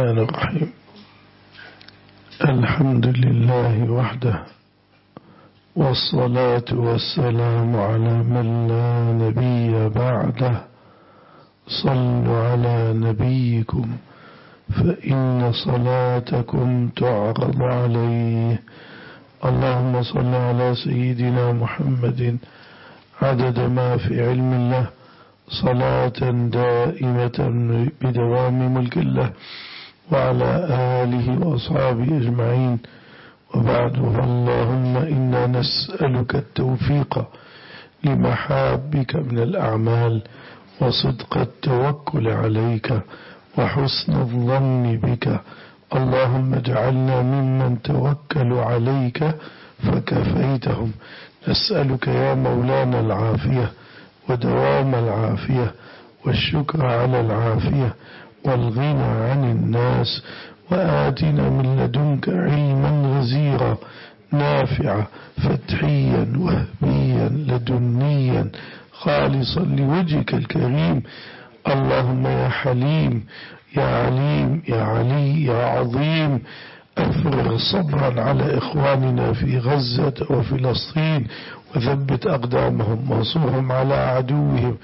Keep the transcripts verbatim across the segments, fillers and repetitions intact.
الرحمن الرحيم. الحمد لله وحده، والصلاة والسلام على من لا نبي بعده. صلوا على نبيكم فإن صلاتكم تعرض عليه. اللهم صل على سيدنا محمد عدد ما في علم الله، صلاة دائمة بدوام ملك الله، وعلى آله وأصحابه أجمعين. وبعد، اللهم إنا نسألك التوفيق لمحابك من الأعمال، وصدق التوكل عليك، وحسن الظن بك. اللهم اجعلنا ممن توكلوا عليك فكفيتهم. نسألك يا مولانا العافية ودوام العافية، والشكر على العافية، والغنى عن الناس. وآتنا من لدنك علما غزيرا نافعا فتحيا وهبيا لدنيا خالصا لوجهك الكريم. اللهم يا حليم يا عليم يا علي يا عظيم، أفرغ صبرا على إخواننا في غزة وفلسطين، وثبت أقدامهم وانصرهم على عدوهم.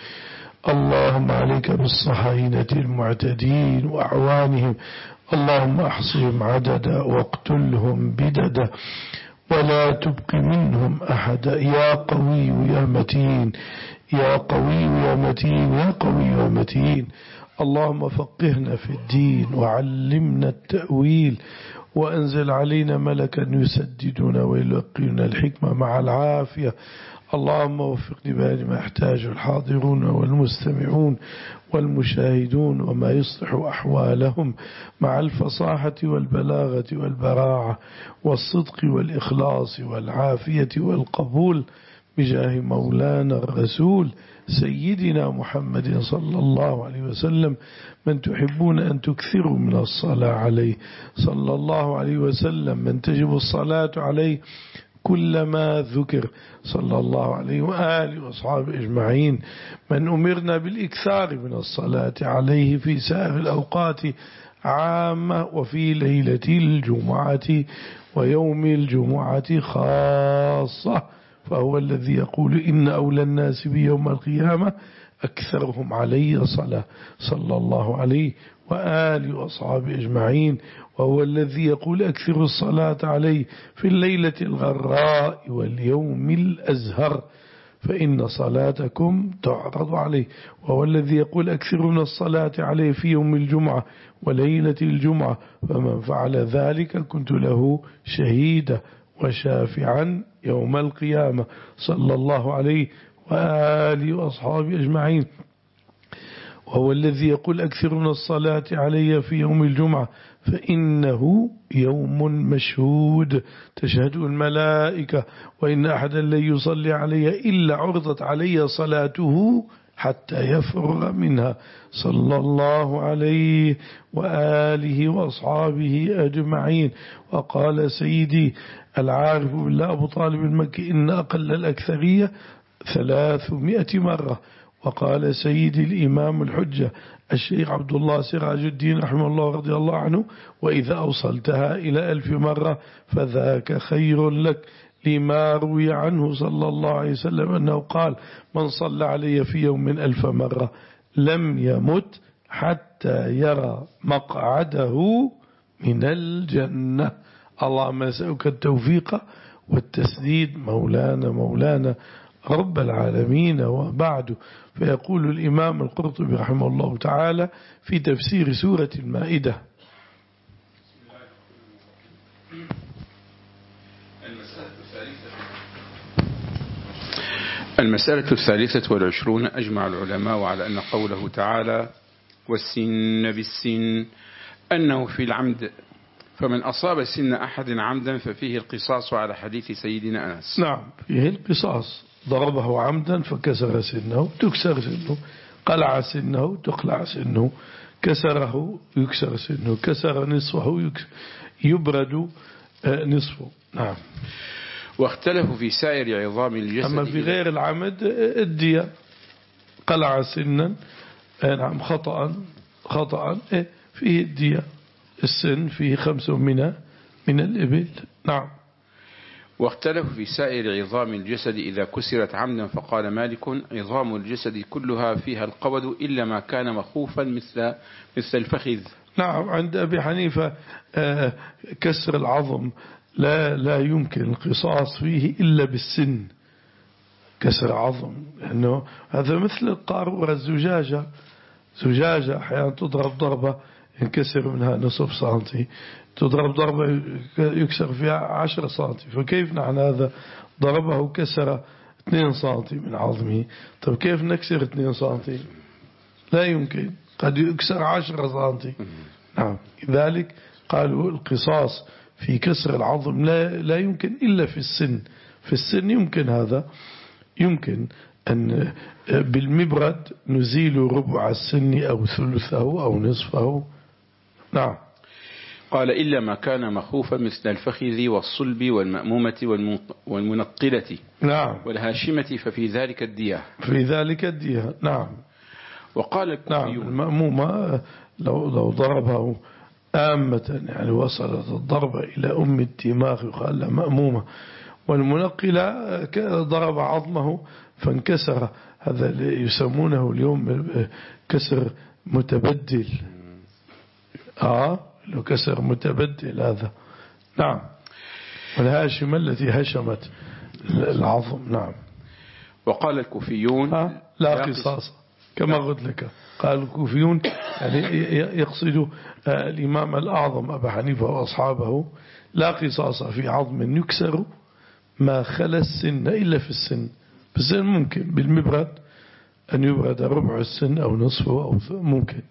اللهم عليك بالصهاينة المعتدين وأعوانهم. اللهم احصهم عددا واقتلهم بددا، ولا تبق منهم أحدا. يا قوي يا متين، يا قوي يا متين، يا قوي يا متين. اللهم فقهنا في الدين، وعلمنا التأويل، وأنزل علينا ملكا يسددنا ويلقينا الحكمة مع العافية. اللهم وفق لبال ما يحتاج الحاضرون والمستمعون والمشاهدون، وما يصلح أحوالهم مع الفصاحة والبلاغة والبراعة والصدق والإخلاص والعافية والقبول، بجاه مولانا الرسول سيدنا محمد صلى الله عليه وسلم، من تحبون أن تكثروا من الصلاة عليه صلى الله عليه وسلم، من تجب الصلاة عليه كلما ذكر صلى الله عليه وآله وأصحابه أجمعين، من أمرنا بالإكثار من الصلاة عليه في سائر الأوقات عامة، وفي ليلة الجمعة ويوم الجمعة خاصة. فهو الذي يقول إن أولى الناس بيوم القيامة أكثرهم علي صلاة صلى الله عليه وآله وأصحابه أجمعين. وهو الذي يقول أكثر الصلاة عليه في الليلة الغراء واليوم الأزهر، فإن صلاتكم تعرض عليه. وهو الذي يقول أكثر من الصلاة عليه في يوم الجمعة وليلة الجمعة، فمن فعل ذلك كنت له شهيدا وشافعا يوم القيامة صلى الله عليه وآله وأصحابه أجمعين. وهو الذي يقول أكثر من الصلاة علي في يوم الجمعة، فإنه يوم مشهود تشهده الملائكة، وإن أحدا لن يصلي علي إلا عرضت علي صلاته حتى يفرغ منها صلى الله عليه وآله وأصحابه أجمعين. وقال سيدي العارف بالله أبو طالب المكي إن أقل الأكثرية ثلاثمائة مرة. وقال سيدي الإمام الحجة الشيخ عبد الله سراج الدين رحمه الله رضي الله عنه وإذا أوصلتها إلى ألف مرة فذاك خير لك، لما روي عنه صلى الله عليه وسلم أنه قال من صلى علي في يوم ألف مرة لم يمت حتى يرى مقعده من الجنة. اللهم نسألك التوفيق والتسديد مولانا مولانا رب العالمين. وبعد، فيقول الإمام القرطبي رحمه الله تعالى في تفسير سورة المائدة: المسألة الثالثة والعشرون. أجمع العلماء على أن قوله تعالى والسن بالسن أنه في العمد، فمن أصاب سن أحد عمدا ففيه القصاص على حديث سيدنا أنس. نعم، فيه القصاص. ضربه عمدا فكسر سنه تكسر سنه، قلع سنه تقلع سنه، كسره يكسر سنه، كسر نصفه يبرد نصفه. نعم. واختلفوا في سائر عظام الجسد. أما في غير العمد الدية، قلع سنا نعم خطأ خطأ فيه الدية السن فيه خمس من من الإبل. نعم. واختلفوا في سائر عظام الجسد إذا كسرت عمدا، فقال مالك عظام الجسد كلها فيها القبض إلا ما كان مخوفا مثل مثل الفخذ. نعم. عند أبي حنيفة كسر العظم لا لا يمكن القصاص فيه إلا بالسن. كسر عظم لأنه هذا مثل القارورة الزجاجة، زجاجة أحيانا تضرب ضربة ينكسر منها نصف سنتي، تضرب ضربة يكسر فيها عشر سنتي، فكيف نحن هذا ضربه كسر اثنين سنتي من عظمه، طب كيف نكسر اثنين سنتي؟ لا يمكن، قد يكسر عشر سنتي. نعم. لذلك قالوا القصاص في كسر العظم لا, لا يمكن إلا في السن. في السن يمكن هذا، يمكن أن بالمبرد نزيل ربع السن أو ثلثه أو نصفه. نعم. قال إلا ما كان مخوفا مثل الفخذ والصلب والمأمومة والمنقلة نعم والهاشمة ففي ذلك الدية. في ذلك الدية. نعم. وقال الكوفيون نعم. المأمومة لو, لو ضربه آمة يعني وصلت الضربة إلى أم الدماغ يقال لها مأمومة. والمنقلة ضرب عظمه فانكسر، هذا يسمونه اليوم كسر متبدل. آه لو كسر متبدل هذا. نعم. والهاشمة التي هشمت العظم. نعم. وقال الكوفيون آه لا قصاص كما قلت لك. قال الكوفيون يعني يقصد الإمام الأعظم أبا حنيفة وأصحابه لا قصاص في عظم يكسر ما خلا السن إلا في السن. بالسن ممكن بالمبرد أن يبرد ربع السن أو نصفه أو ممكن.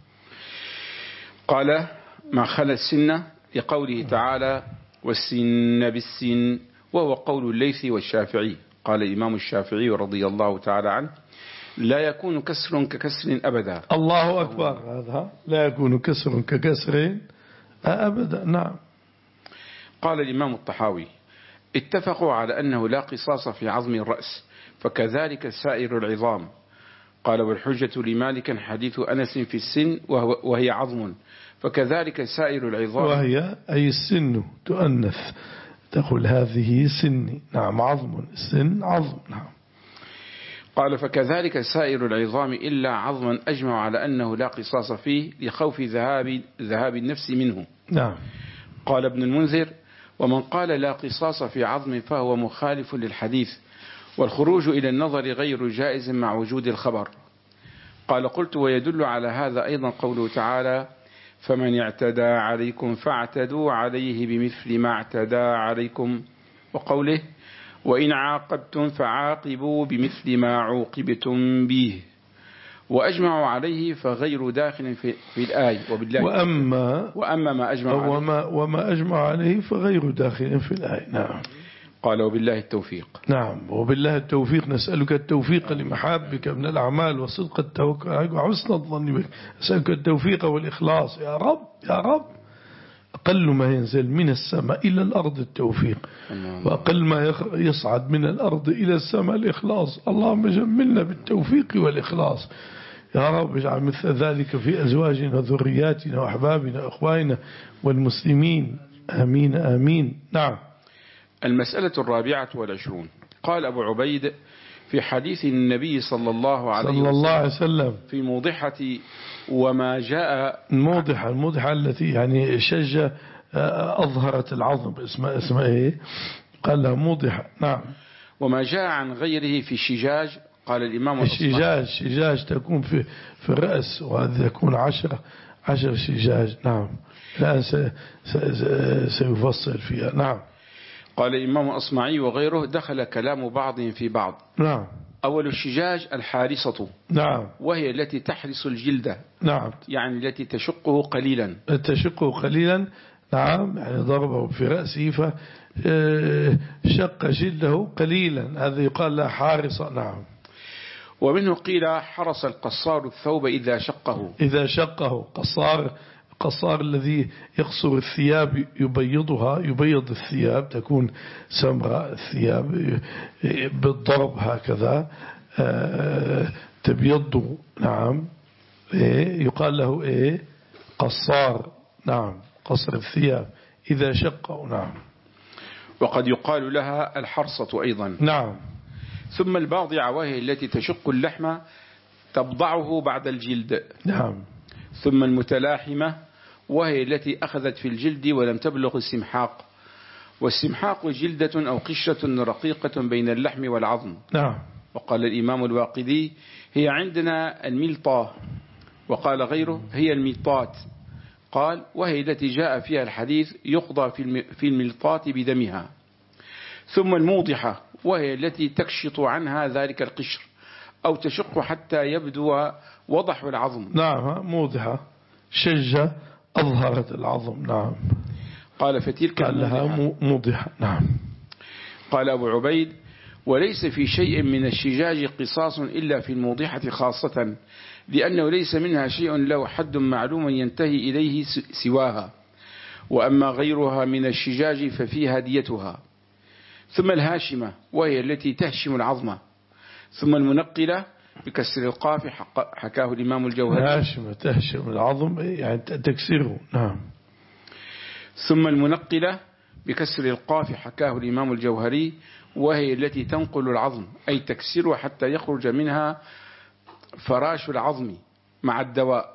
قال ما خلا السن لقوله تعالى والسن بالسن، وهو قول الليث والشافعي. قال الإمام الشافعي رضي الله تعالى عنه لا يكون كسر ككسر أبدا. الله أكبر. هذا لا يكون كسر ككسر أبدا. نعم. قال الإمام الطحاوي اتفقوا على أنه لا قصاص في عظم الرأس، فكذلك سائر العظام. قال والحجة لمالك حديث أنس في السن وهي عظم، فكذلك سائر العظام. وهي أي السن تؤنث، تقول هذه سني. نعم. عظم السن عظم. نعم. قال فكذلك سائر العظام إلا عظما أجمع على أنه لا قصاص فيه لخوف ذهاب ذهاب النفس منه. نعم. قال ابن المنذر ومن قال لا قصاص في عظم فهو مخالف للحديث، والخروج إلى النظر غير جائز مع وجود الخبر. قال قلت ويدل على هذا أيضا قوله تعالى فمن اعتدى عليكم فاعتدوا عليه بمثل ما اعتدى عليكم، وقوله وإن عاقبتم فعاقبوا بمثل ما عوقبتم به، وأجمعوا عليه فغير داخل في, في الآية. وبالله وأما, وأما ما أجمع وما, وما أجمع عليه فغير داخل في الآية. نعم. قال وبالله التوفيق. نعم. وبالله التوفيق. نسألك التوفيق لمحابك من الأعمال وصدق التوكل وحسن الظن بك. نسألك التوفيق والإخلاص يا رب يا رب. أقل ما ينزل من السماء إلى الأرض التوفيق، وأقل ما يصعد من الأرض إلى السماء الإخلاص. اللهم جملنا بالتوفيق والإخلاص يا رب. اجعل مثل ذلك في أزواجنا وذرياتنا وأحبابنا وأخواننا والمسلمين. آمين آمين. نعم. المسألة الرابعة والعشرون. قال أبو عبيد في حديث النبي صلى الله عليه صلى الله عليه وسلم في موضحة وما جاء الموضحة الموضحة التي يعني شجة أظهرت العظم اسمها اسمها إيه؟ قال لها موضحة. نعم. وما جاء عن غيره في الشجاج. قال الإمام الشجاج الشجاج تكون في في الرأس، وهذا يكون عشرة عشر شجاج. نعم. الآن سيفصل فيها. نعم. قال الإمام الأصمعي وغيره دخل كلام بعض في بعض. نعم. أول الشجاج الحارصة. نعم. وهي التي تحرس الجلد. نعم. يعني التي تشقه قليلا. تشقه قليلا. نعم. يعني ضربه في رأسه فشق جلده قليلا، هذا يقال له حارصة. نعم. ومنه قيل حرس القصار الثوب إذا شقه. إذا شقه. قصار القصار الذي يقصر الثياب يبيضها، يبيض الثياب تكون سمراء الثياب بالضرب هكذا تبيض. نعم. يقال له إيه؟ قصار. نعم قصر الثياب إذا شقوا. نعم. وقد يقال لها الحرصة أيضا. نعم. ثم الباضعة وهي التي تشق اللحم تبضعه بعد الجلد. نعم. ثم المتلاحمة وهي التي أخذت في الجلد ولم تبلغ السمحاق، والسمحاق جلدة أو قشرة رقيقة بين اللحم والعظم. نعم. وقال الإمام الواقدي هي عندنا الملطة، وقال غيره هي الميطات. قال وهي التي جاء فيها الحديث يقضى في الملطات بدمها. ثم الموضحة وهي التي تكشط عنها ذلك القشر أو تشق حتى يبدو وضح العظم. نعم موضحة شجة أظهرت العظم. نعم. قال فتلك قال لها موضحة. نعم. قال أبو عبيد وليس في شيء من الشجاج قصاص إلا في الموضحة خاصة، لأنه ليس منها شيء له حد معلوم ينتهي إليه سواها، وأما غيرها من الشجاج ففيها ديتها. ثم الهاشمة وهي التي تهشم العظمة. ثم المنقلة بكسر القاف حكاه الإمام الجوهري. الهاشمة تهشم العظم يعني تكسره. نعم. ثم المنقلة بكسر القاف حكاه الإمام الجوهري وهي التي تنقل العظم أي تكسره حتى يخرج منها فراش العظم مع الدواء.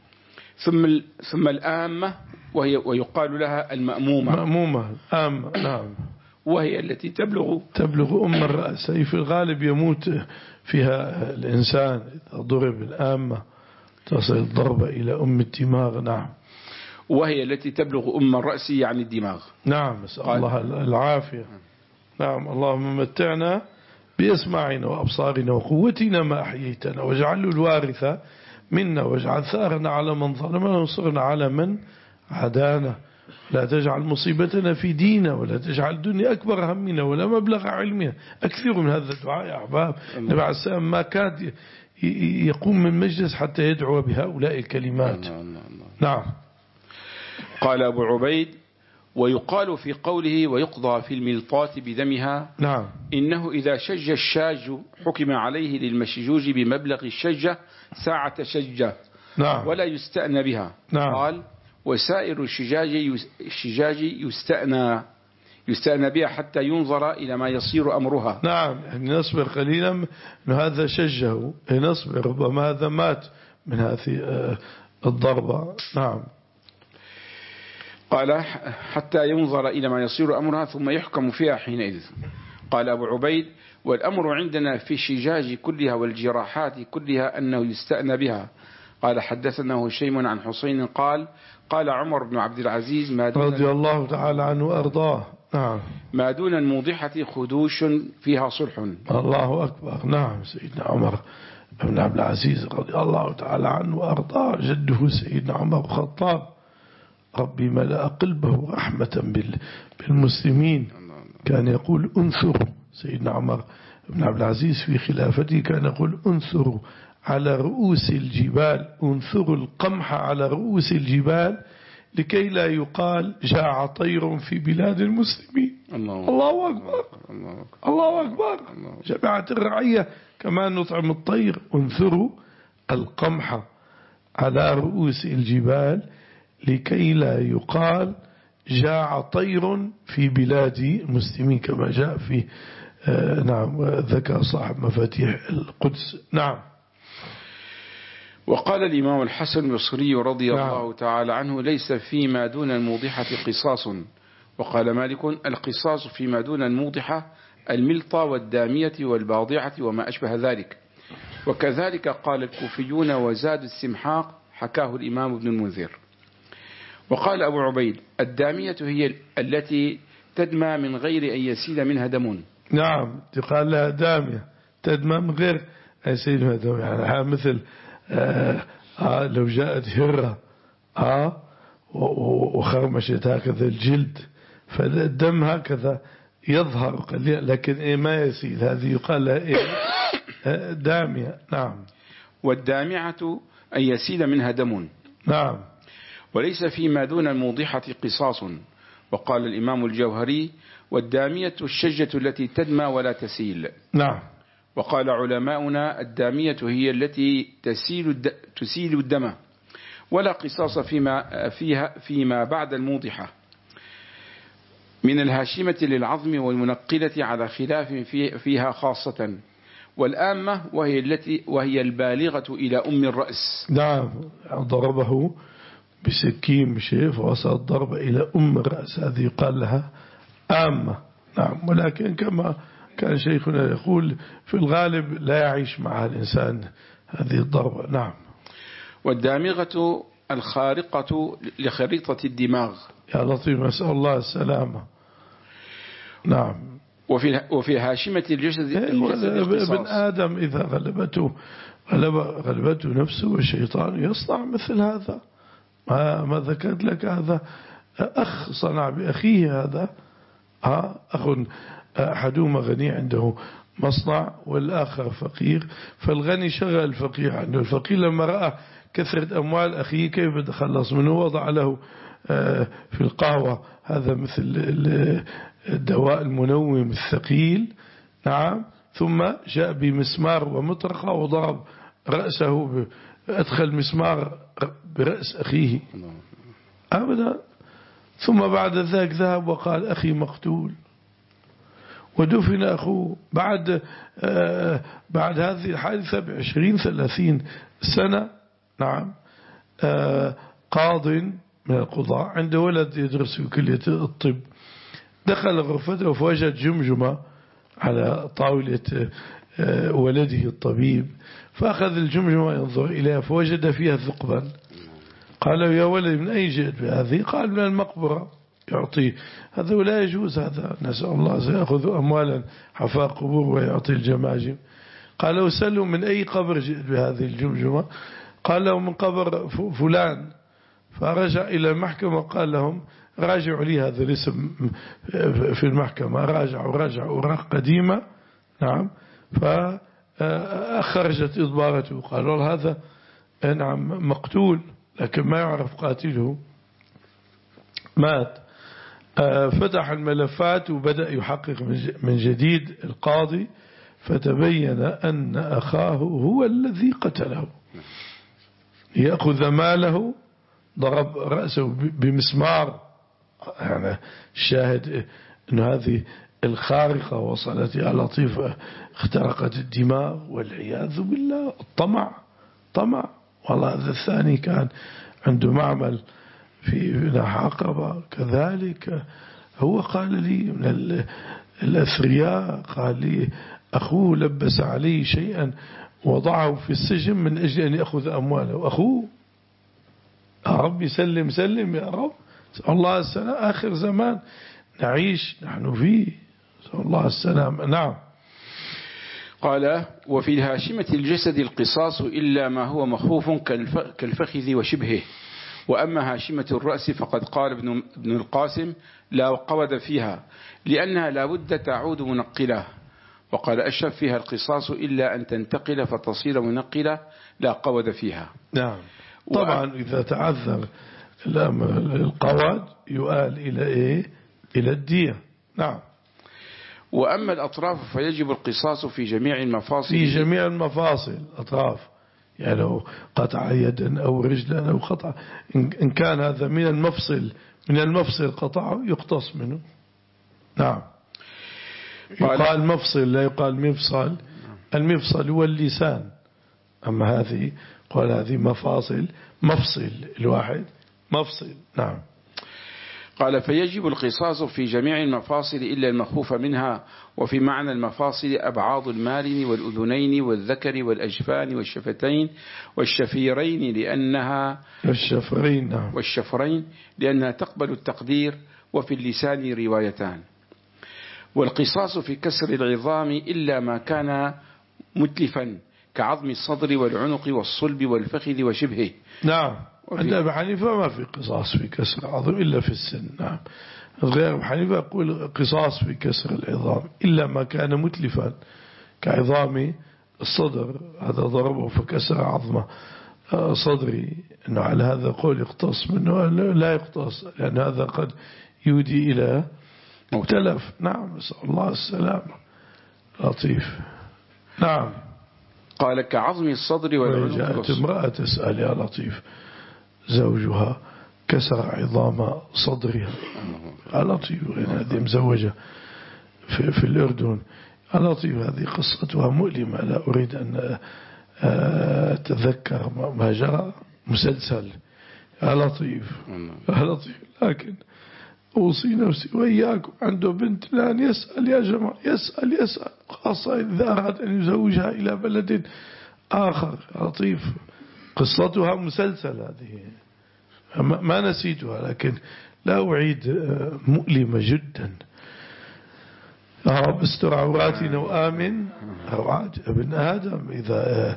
ثم ثم الآمة وهي ويقال لها المأمومة. مأمومة آمة. نعم. وهي التي تبلغ تبلغ أم الرأس، أي في الغالب يموت فيها الإنسان إذا ضرب الآمة تصل الضربة إلى أم الدماغ. نعم. وهي التي تبلغ أم الرأس يعني الدماغ. نعم. نسأل الله العافية. نعم. اللهم متعنا بأسماعنا وأبصارنا وقوتنا ما أحييتنا واجعله الوارث منا واجعل ثارنا على من ظلمنا وانصرنا على من عادانا، لا تجعل مصيبتنا في ديننا ولا تجعل الدنيا أكبر همنا ولا مبلغ علمنا. أكثر من هذا الدعاء يا أحباب. النبي عليه السلام ما كاد يقوم من مجلس حتى يدعو بهؤلاء الكلمات. نعم. قال أبو عبيد ويقال في قوله ويقضى في الملطات بدمها. نعم. إنه إذا شج الشاج حكم عليه للمشجوج بمبلغ الشجة ساعة شجة. نعم. ولا يستأنى بها. نعم. قال وسائر الشجاج الشجاج يستأنى يستأنى بها حتى ينظر إلى ما يصير أمرها. نعم. يعني نصبر قليلا أن هذا شجه، نصبر ربما هذا مات من هذه الضربة. نعم. قال حتى ينظر إلى ما يصير أمرها ثم يحكم فيها حينئذ. قال أبو عبيد والأمر عندنا في الشجاج كلها والجراحات كلها أنه يستأنى بها. قال حدثنا هشيم عن حسين قال قال عمر بن عبد العزيز ما دون رضي الله تعالى عنه وأرضاه. نعم. ما دون الموضحة خدوش فيها صلح. الله أكبر. نعم. سيدنا عمر بن عبد العزيز رضي الله تعالى عنه وأرضاه جده سيدنا عمر الخطاب ربي ملأ قلبه رحمة بالمسلمين. كان يقول انثروا، سيدنا عمر بن عبد العزيز في خلافته كان يقول انثروا على رؤوس الجبال، انثروا القمح على رؤوس الجبال لكي لا يقال جاع طير في بلاد المسلمين. الله, الله أكبر. الله أكبر. الله أكبر. جماعة الرعية كمان نطعم الطير. انثروا القمح على رؤوس الجبال لكي لا يقال جاع طير في بلاد المسلمين كما جاء في آه نعم ذكر صاحب مفاتيح القدس. نعم. وقال الإمام الحسن البصري رضي نعم. الله تعالى عنه ليس فيما دون الموضحة قصاص. وقال مالك القصاص فيما دون الموضحة الملطة والدامية والباضعة وما أشبه ذلك. وكذلك قال الكوفيون وزاد السمحاق حكاه الإمام ابن المنذر. وقال أبو عبيد الدامية هي التي تدمى من غير أن يسيل منها دم. نعم. تقال لها دامية تدمى من غير أن يسيل منها دم، يعني مثل آه آه لو جاءت هرة آه وخرمشت هكذا الجلد فالدم هكذا يظهر قليلا لكن إيه ما يسيل، هذه يقال لها إيه آه دامية. نعم. والدامعة أن يسيل منها دم. نعم. وليس فيما دون الموضحة قصاص. وقال الإمام الجوهري والدامية الشجة التي تدمى ولا تسيل. نعم. وقال علماؤنا الدامية هي التي تسيل, الد... تسيل الدم. ولا قصاص فيما, فيها فيما بعد الموضحة من الهاشمة للعظم والمنقلة على خلاف فيها خاصة، والآمة وهي التي وهي البالغة إلى أم الرأس. نعم، ضربه بسكين بشيء فوصل الضرب إلى أم الرأس، هذه يقال لها آمة. نعم، ولكن كما كان شيخنا يقول في الغالب لا يعيش مع الإنسان هذه الضربة. نعم. والدامغة الخارقة لخريطة الدماغ. يا لطيف، نسأل الله السلامة. نعم. وفي وفي هاشمة الجسد ابن آدم إذا غلبته غلب غلبته نفسه والشيطان يصنع مثل هذا. ما ما ذكرت لك هذا أخ صنع بأخيه هذا. ها أخ أحدهما غني عنده مصنع والآخر فقير، فالغني شغل الفقير عنده. الفقير لما رأى كثرة أموال أخيه كيف يتخلص منه وضع له في القهوة هذا مثل الدواء المنوم الثقيل. نعم. ثم جاء بمسمار ومطرقة وضرب رأسه، أدخل مسمار برأس أخيه أبدا. ثم بعد ذلك ذهب وقال أخي مقتول، ودفن أخوه. بعد آه بعد هذه الحادثة بعشرين ثلاثين سنة. نعم. آه قاض من القضاء عنده ولد يدرس في كلية الطب، دخل غرفته فوجد جمجمة على طاولة آه ولده الطبيب، فأخذ الجمجمة ينظر إليها فوجد فيها ثقبا. قال يا ولد من أين جئت بهذه؟ قال من المقبرة. يعطيه هذا ولا يجوز، هذا نسأل الله سيأخذ أموالا حفاء قبور ويعطي الجماجم. قال له سألوا من أي قبر جئت بهذه الجمجمة؟ قال له من قبر فلان. فرجع إلى المحكمة وقال لهم راجعوا لي هذا الاسم في المحكمة. راجعوا راجعوا أوراق قديمة. نعم. فخرجت إضبارته. قالوا هذا نعم مقتول لكن ما يعرف قاتله، مات. فتح الملفات وبدأ يحقق من جديد القاضي، فتبين أن أخاه هو الذي قتله. يأخذ ماله، ضرب رأسه بمسمار. يعني الشاهد أن هذه الخارقة وصلت يا لطيفة، اخترقت الدماغ والعياذ بالله. الطمع طمع. والله هذا الثاني كان عنده معمل في عقبة كذلك. هو قال لي من الأثرياء، قال لي أخوه لبس عليه شيئا وضعه في السجن من أجل أن يأخذ أمواله. أخوه يا رب سلم سلم يا رب. الله السلام. آخر زمان نعيش نحن فيه، الله السلام. نعم. قال وفي الهاشمة الجسد القصاص إلا ما هو مخوف كالفخذ وشبهه، وأما هاشمة الرأس فقد قال ابن, ابن القاسم لا قود فيها لأنها لا بد تعود منقلة، وقال أشرف فيها القصاص إلا أن تنتقل فتصير منقلة لا قود فيها. نعم. طبعا إذا تعذر القواد يؤال إلى إيه؟ إلى الدية. نعم. وأما الأطراف فيجب القصاص في جميع المفاصل، في جميع المفاصل أطراف، يعني لو قطع يدا أو رجلا أو قطع، إن كان هذا من المفصل من المفصل قطعه يقتص منه. نعم. يقال مفصل لا يقال مفصل. المفصل هو اللسان، أما هذه قال هذه مفاصل، مفصل الواحد مفصل. نعم. قال فيجب القصاص في جميع المفاصل إلا المخوف منها. وفي معنى المفاصل أبعاض المارن والأذنين والذكر والأجفان والشفتين والشفيرين لأنها الشفرين. نعم. والشفرين لأنها تقبل التقدير. وفي اللسان روايتان. والقصاص في كسر العظام إلا ما كان متلفا كعظم الصدر والعنق والصلب والفخذ وشبهه. نعم. عند أبي حنيفة ما في قصاص في كسر العظم إلا في السن. نعم. غير أبي حنيفة يقول قصاص في كسر العظام إلا ما كان متلفا كعظام الصدر، هذا ضربه فكسر عظمه صدري، أنه على هذا قول يقتص منه لا يقتص، لأن هذا قد يودي إلى تلف. نعم. نسأل الله السلامة. لطيف. نعم. قال كعظم الصدر والعنق. جاءت امرأة تسأل يا لطيف، زوجها كسر عظام صدرها. لطيف هذه مزوجة في, في الأردن. لطيف هذه قصتها مؤلمة، لا أريد أن أتذكر ما جرى، مسلسل. لطيف لطيف. لكن أوصي نفسي وإياكم، عنده بنت الآن يسأل يا جماعة، يسأل يسأل خاصة إذا أراد أن يزوجها إلى بلد آخر. لطيف قصتها مسلسل هذه، ما نسيتها لكن لا أعيد. مؤلمة جدا. يا رب استر عوراتنا وآمن روعات ابن آدم. إذا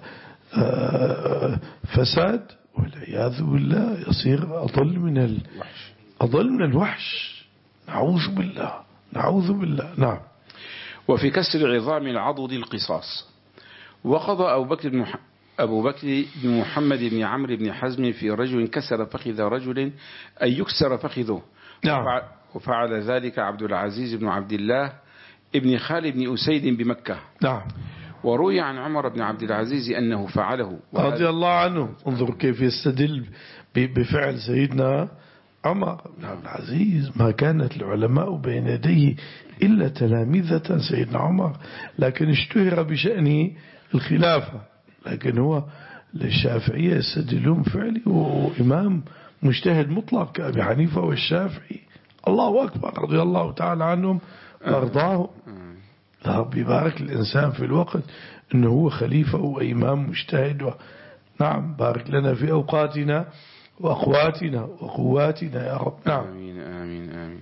فساد والعياذ بالله يصير أضل من الوحش، أضل من الوحش. نعوذ بالله نعوذ بالله. نعم. وفي كسر عظام العضد القصاص. وقضى أبو بكر بن أبو بكر بن محمد بن عمرو بن حزم في رجل كسر فخذ رجل أن يكسر فخذه. نعم. وفعل ذلك عبد العزيز بن عبد الله ابن خالد بن أسيد بمكة. نعم. وروي عن عمر بن عبد العزيز أنه فعله رضي الله عنه. انظر كيف يستدل بفعل سيدنا عمر بن عبد العزيز. ما كانت العلماء بين يديه إلا تلامذة سيدنا عمر، لكن اشتهر بشأنه الخلافة. لكن هو للشافعية يستدلون فعله، وإمام مجتهد مطلق كأبي حنيفة والشافعي. الله أكبر رضي الله تعالى عنهم وارضاه. رب يبارك الإنسان في الوقت أنه هو خليفة وإمام مجتهد و... نعم. بارك لنا في أوقاتنا وأخواتنا وقواتنا يا رب. نعم. آمين آمين آمين.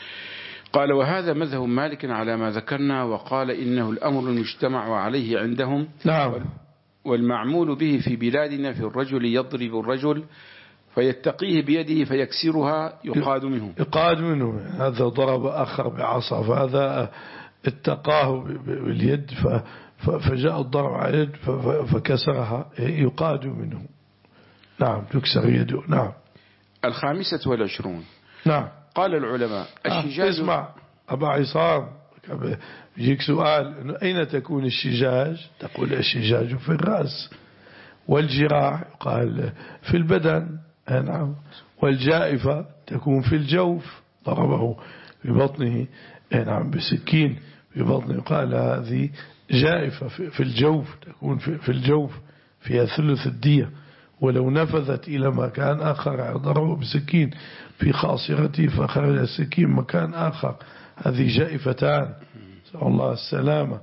قال وهذا مذهب مالك على ما ذكرنا، وقال إنه الأمر المجتمع عليه عندهم. نعم. والمعمول به في بلادنا في الرجل يضرب الرجل فيتقيه بيده فيكسرها يقاد منه. يقاد منه. هذا ضرب آخر بعصا، فهذا اتقاه باليد فجاء الضرب على اليد فكسرها، يقاد منه. نعم. تكسر يده. نعم. الخامسة والعشرون. نعم. قال العلماء الشجاج. اسمع أبا عصام، يجيك سؤال إنه أين تكون الشجاج؟ تقول الشجاج في الرأس، والجراح قال في البدن. نعم. والجائفة تكون في الجوف، ضربه في بطنه نعم بسكين في بطنه، قال هذه جائفة في الجوف، تكون في الجوف فيها ثلث الدية. ولو نفذت إلى مكان آخر ضربه بسكين في خاصرته فخرج السكين مكان آخر، هذه جائفتان. نسأل الله السلامة.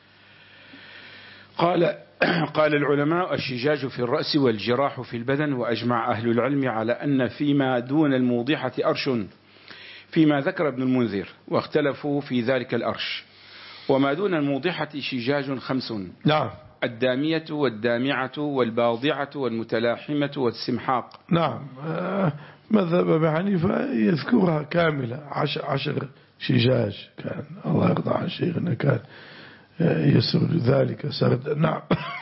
قال قال العلماء الشجاج في الرأس والجراح في البدن. وأجمع أهل العلم على أن فيما دون الموضحة أرش، فيما ذكر ابن المنذر، واختلفوا في ذلك الأرش. وما دون الموضحة شجاج خمس. نعم. الدامية والدامعة والباضعة والمتلاحمة والسمحاق. نعم. مذهب أبي حنيفة يذكرها كاملة، عشر, عشر شجاج كان. الله يرضى عن شيخنا كان يسرد ذلك سرد. نعم.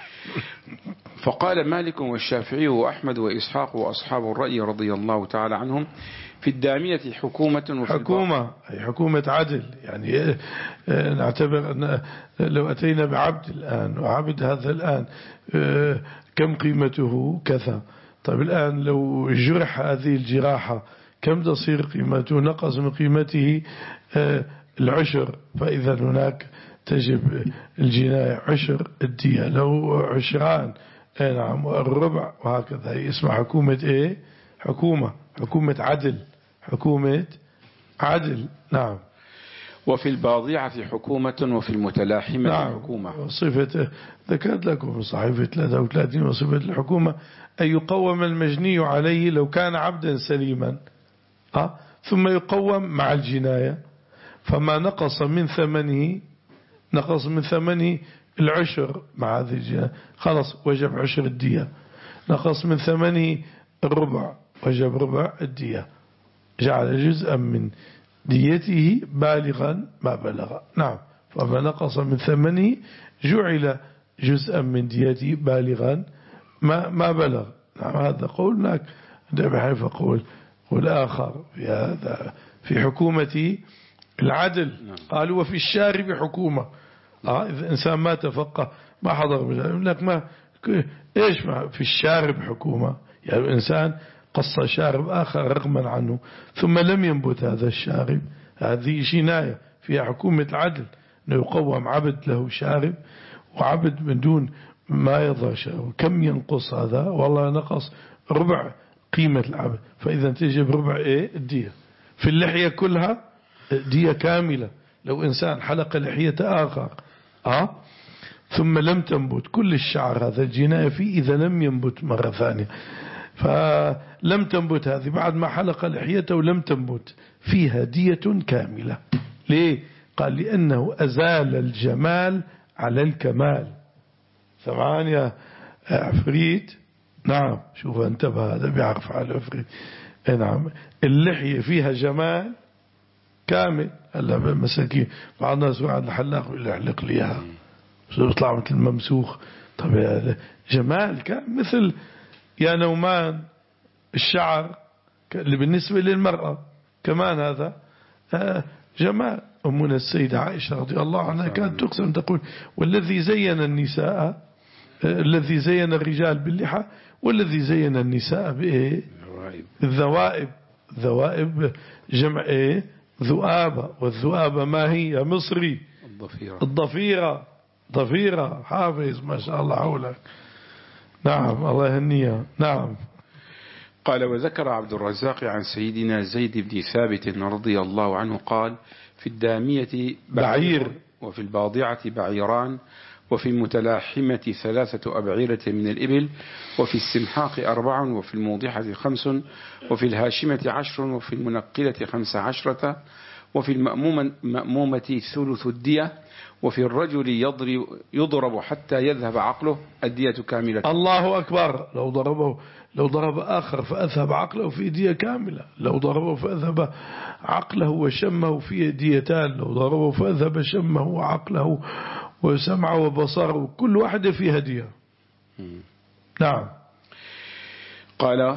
فقال مالك والشافعي وأحمد وإسحاق وأصحاب الرأي رضي الله تعالى عنهم في الدامية حكومة وفي حكومة أي حكومة عدل. يعني نعتبر أن لو أتينا بعبد الآن، وعبد هذا الآن كم قيمته كذا، طيب الآن لو جرح هذه الجراحة كم تصير قيمته؟ نقص من قيمته العشر، فإذا هناك تجب الجناية عشر الدية، لو عشران نعم الربع، وهكذا. اسمها حكومة إيه؟ حكومة حكومة عدل، حكومة عدل. نعم. وفي الباضعة حكومة وفي المتلاحمة نعم. حكومة. صفة ذكرت لكم صحيفة ثلاثة وثلاثين. وصفة الحكومة أن يقوم المجني عليه لو كان عبدا سليما، أه؟ ثم يقوم مع الجناية، فما نقص من ثمنه نقص من ثمنه العشر مع هذه الجناية، خلاص وجب عشر الدية. نقص من ثمنه الربع، وجب ربع الدية. جعل جزءا من ديته بالغا ما بلغ. نعم. فما نقص من ثمنه جعل جزءا من ديته بالغا ما ما بلغ. نعم. هذا قول. هناك بحيث قول قول آخر في هذا في حكومة العدل. قالوا وفي الشارب حكومة. آه إذا إنسان ما تفقه ما حضر لك ما إيش ما في الشارب حكومة، يعني الإنسان قص شارب آخر رغما عنه ثم لم ينبت هذا الشارب، هذه جناية فيها حكومة العدل، أنه يقوم عبد له شارب وعبد من دون ما يضع شارب. كم ينقص هذا؟ والله نقص ربع قيمة العبد، فإذا تجب ربع إيه الدية. في اللحية كلها دية كاملة لو إنسان حلق لحية آخر أه؟ ثم لم تنبت كل الشعر، هذا الجناية فيه إذا لم ينبت مرة ثانية. فلم تنبت هذه بعد ما حلق لحيته لم تنبت، فيها دية كاملة. ليه؟ قال لأنه أزال الجمال على الكمال. سمعان يا عفريت؟ نعم، شوف انتبه، هذا بيعرف على العفريت. نعم، اللحية فيها جمال كامل. هلا مساكين بعض الناس بعد الحلاق يقول لي احلق لي اياها بيطلع مثل الممسوخ. طب جمال كامل، مثل يا نومان الشعر اللي بالنسبة للمرأة كمان هذا جمال. أمنا السيدة عائشة رضي الله عنها كانت تقسم تقول: والذي زين النساء، الذي زين الرجال باللحى والذي زين النساء بإيه؟ الذوائب. ذوائب جمع إيه؟ ذؤابة. والذؤابة ما هي؟ مصري. الضفيرة. الضفيرة ضفيرة. حافظ ما شاء الله حولك. نعم، الله يهنيها. نعم. قال: وذكر عبد الرزاق عن سيدنا زيد بن ثابت رضي الله عنه قال: في الدامية بعير وفي الباضعة بعيران وفي المتلاحمة ثلاثة أبعرة من الإبل وفي السمحاق أربع وفي الموضحة خمس وفي الهاشمة عشر وفي المنقلة خمس عشرة وفي المأمومة ثلث الدية وفي الرجل يضرب, يضرب حتى يذهب عقله الدية كاملة. الله أكبر. لو ضربه لو ضرب آخر فأذهب عقله في دية كاملة. لو ضربه فأذهب عقله وشمه في ديتان. لو ضربه فأذهب شمه وعقله وسمعه وبصره، كل واحدة فيها دية. نعم. قال: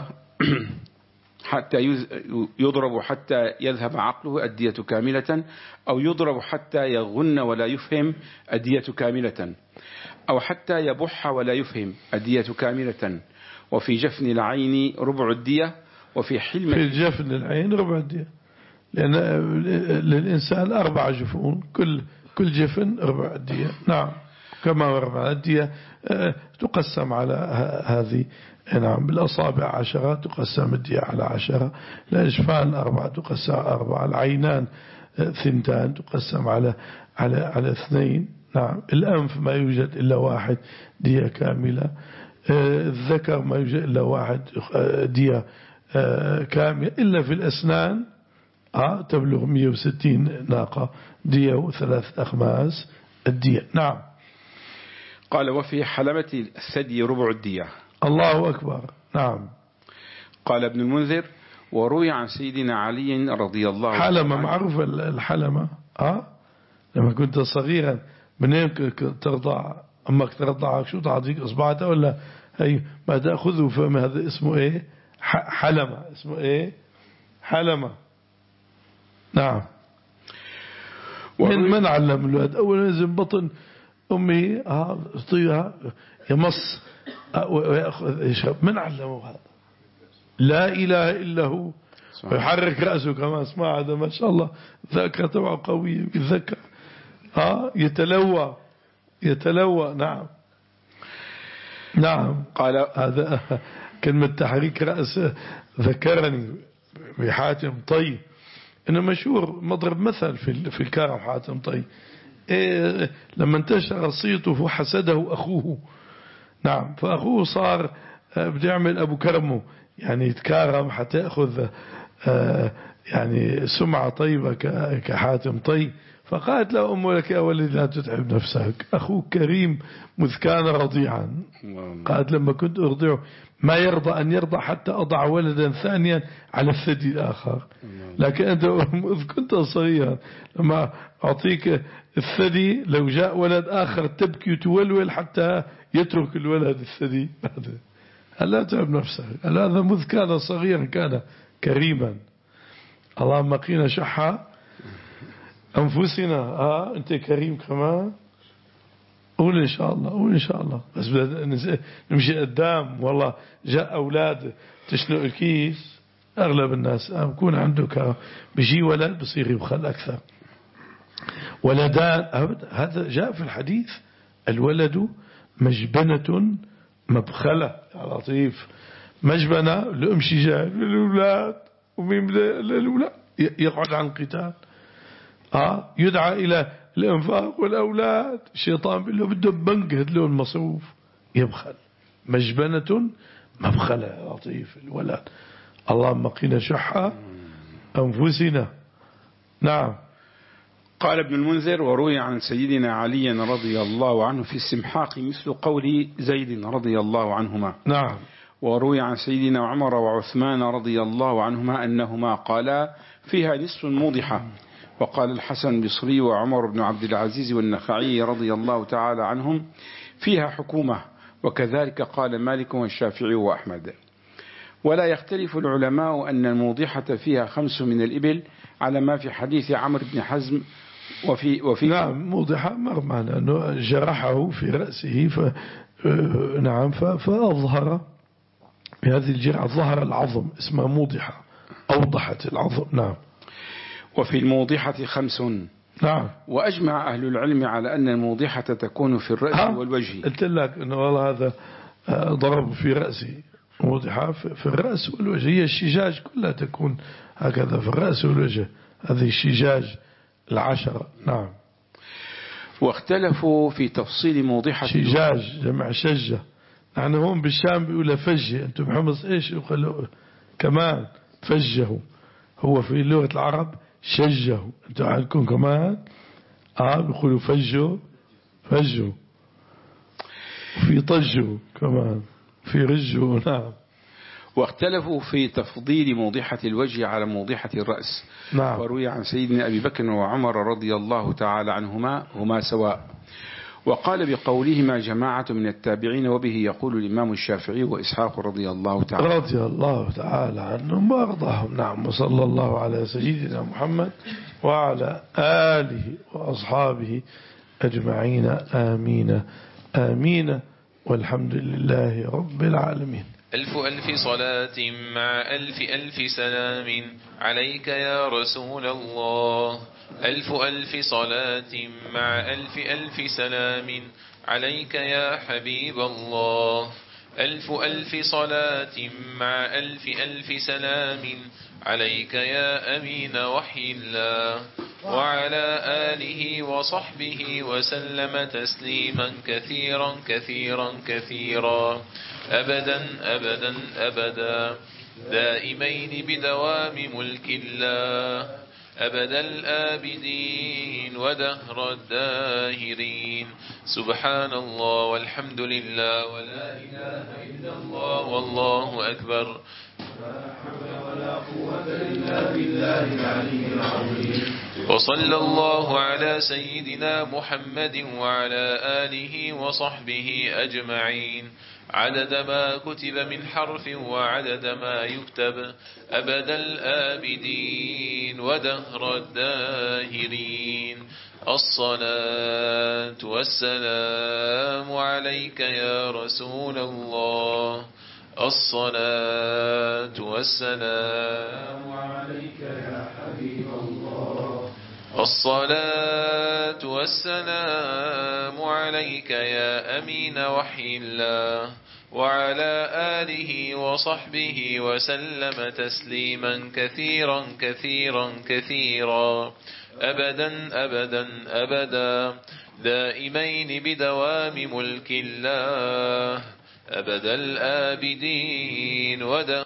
حتى يضرب حتى يذهب عقله الدية كاملة، أو يضرب حتى يغن ولا يفهم الدية كاملة، أو حتى يبح ولا يفهم الدية كاملة. وفي جفن العين ربع الدية وفي حلم في جفن العين ربع الدية، لأن للإنسان أربع جفون، كل كل جفن ربع الدية. نعم، كما ربع الدية تقسم على هذه. نعم، بالأصابع عشرة تقسم الدية على عشرة، الأجفان أربعة تقسم أربعة، العينان ثنتان تقسم على على على اثنين. نعم، الأنف ما يوجد إلا واحد دية كاملة، الذكر ما يوجد إلا واحد دية كاملة، إلا في الأسنان آه تبلغ مئة وستين ناقة دية وثلاث أخماس الدية. نعم. قال: وفي حلمة الثدي ربع الدية. الله أكبر. نعم. قال ابن المنذر: وروي عن سيدنا علي رضي الله عنه. حلمة معروفة الحلمة آه لما كنت صغيرا منين ترضع أمك ترضعك شو تعطيك إصبعتها ولا هي ما تأخذه فم؟ هذا اسمه إيه؟ حلمة. اسمه إيه؟ حلمة. نعم. من من علم الولد؟ أول ينزل بطن أمي ها يطيها يمص ويأخذ يشرب. من علمه هذا؟ لا إله إلا هو. ويحرك رأسه كما اسمع. هذا ما شاء الله ذاكرة تبعه قوية، يتذكر ها يتلوى يتلوى. نعم. نعم. قال: هذا كلمة تحريك رأس ذكرني بحاتم طي، إنه مشهور مضرب مثل في في الكرم. حاتم طي إيه لما انتشر صيته وحسده أخوه. نعم. فأخوه صار بده يعمل أبو كرمه، يعني يتكارم حتى يأخذ يعني سمعة طيبة كحاتم طي. فقالت له أمه: لك يا ولدي لا تتعب نفسك، أخوك كريم مذ كان رضيعا. قالت: لما كنت أرضعه ما يرضى أن يرضى حتى أضع ولدا ثانيا على الثدي الآخر، لكن أنت إذ كنت صغيرا لما أعطيك الثدي لو جاء ولد آخر تبكي وتولول حتى يترك الولد الثدي. لا تعب نفسك، هذا مذ كان صغيرا كان كريما. اللهم قينا شح أنفسنا. آه أنت كريم كمان. قول إن شاء الله، قول إن شاء الله. بس نمشي قدام. والله جاء أولاد تشنق الكيس، أغلب الناس بكون عنده بيجي ولد بصير يبخل أكثر. ولدان، هذا جاء في الحديث: الولد مجبنة مبخلة. يا لطيف، مجبنة لأم شجاع للأولاد، ومين للأولاد يقعد عن القتال. آه يدعى إلى الإنفاق والأولاد، الشيطان بيقول له بده بنقهد له المصروف، يبخل. مجبنة مبخلة. يا لطيف الولد. اللهم قنا شح أنفسنا. نعم. قال ابن المنذر: وروي عن سيدنا علي رضي الله عنه في السمحاق مثل قول زيد رضي الله عنهما. نعم. وروي عن سيدنا عمر وعثمان رضي الله عنهما أنهما قالا فيها نصف موضحة. وقال الحسن البصري وعمر بن عبد العزيز والنخعي رضي الله تعالى عنهم فيها حكومة. وكذلك قال مالك والشافعي وأحمد. ولا يختلف العلماء أن الموضحة فيها خمس من الإبل على ما في حديث عمرو بن حزم. وفي وفي نعم موضحة مرمى لأنه جرحه في رأسه ف نعم فأظهر بهذه الجرعة ظهر العظم، اسمها موضحة، أوضحت العظم. نعم. وفي الموضحة خمس. نعم. وأجمع أهل العلم على أن الموضحة تكون في الرأس والوجه. قلت لك أنه والله هذا ضرب في رأسي، موضحة في الرأس والوجه. هي الشجاج كلها تكون هكذا في الرأس والوجه، هذه الشجاج العشرة. نعم. واختلفوا في تفصيل موضحة شجاج جمع شجة. نحن هون بالشام بيقولها فجة، أنتم بحمص إيش يقولوا كمان فجه. هو في لغة العرب شجه، أنتم عندكم كمان آه بيقولوا فجوا فجوا، وفي طجوا كمان، في رجوا. نعم. واختلفوا في تفضيل موضحة الوجه على موضحة الرأس. نعم. وروي عن سيدنا أبي بكر وعمر رضي الله تعالى عنهما هما سواء. وقال بقولهما جماعة من التابعين، وبه يقول الإمام الشافعي وإسحاق رضي الله تعالى رضي الله تعالى عنهم وأرضاهم. نعم. وصلى الله على سيدنا محمد وعلى آله وأصحابه أجمعين. آمين آمين. والحمد لله رب العالمين. ألف ألف صلاة مع ألف ألف سلام عليك يا رسول الله. ألف ألف صلاة مع ألف ألف سلام عليك يا حبيب الله. ألف ألف صلاة مع ألف ألف سلام عليك يا أمين وحي الله. وعلى آله وصحبه وسلم تسليما كثيرا كثيرا كثيرا أبدا أبدا أبدا دائمين بدوام ملك الله أبد الآبدين ودهر الداهرين. سبحان الله والحمد لله ولا إله إلا الله والله أكبر. ولا قوة إلا بالله العلي العظيم. وصلى الله على سيدنا محمد وعلى آله وصحبه أجمعين عدد ما كتب من حرف وعدد ما يكتب أبد الآبدين ودهر الداهرين. الصلاة والسلام عليك يا رسول الله. الصلاة والسلام عليك يا حبيب الله. الصلاة والسلام عليك يا أمين وحي الله. وعلى آله وصحبه وسلم تسليما كثيرا كثيرا كثيرا أبدا أبدا أبدا دائمين بدوام ملك الله أبد الآبدين ودائمين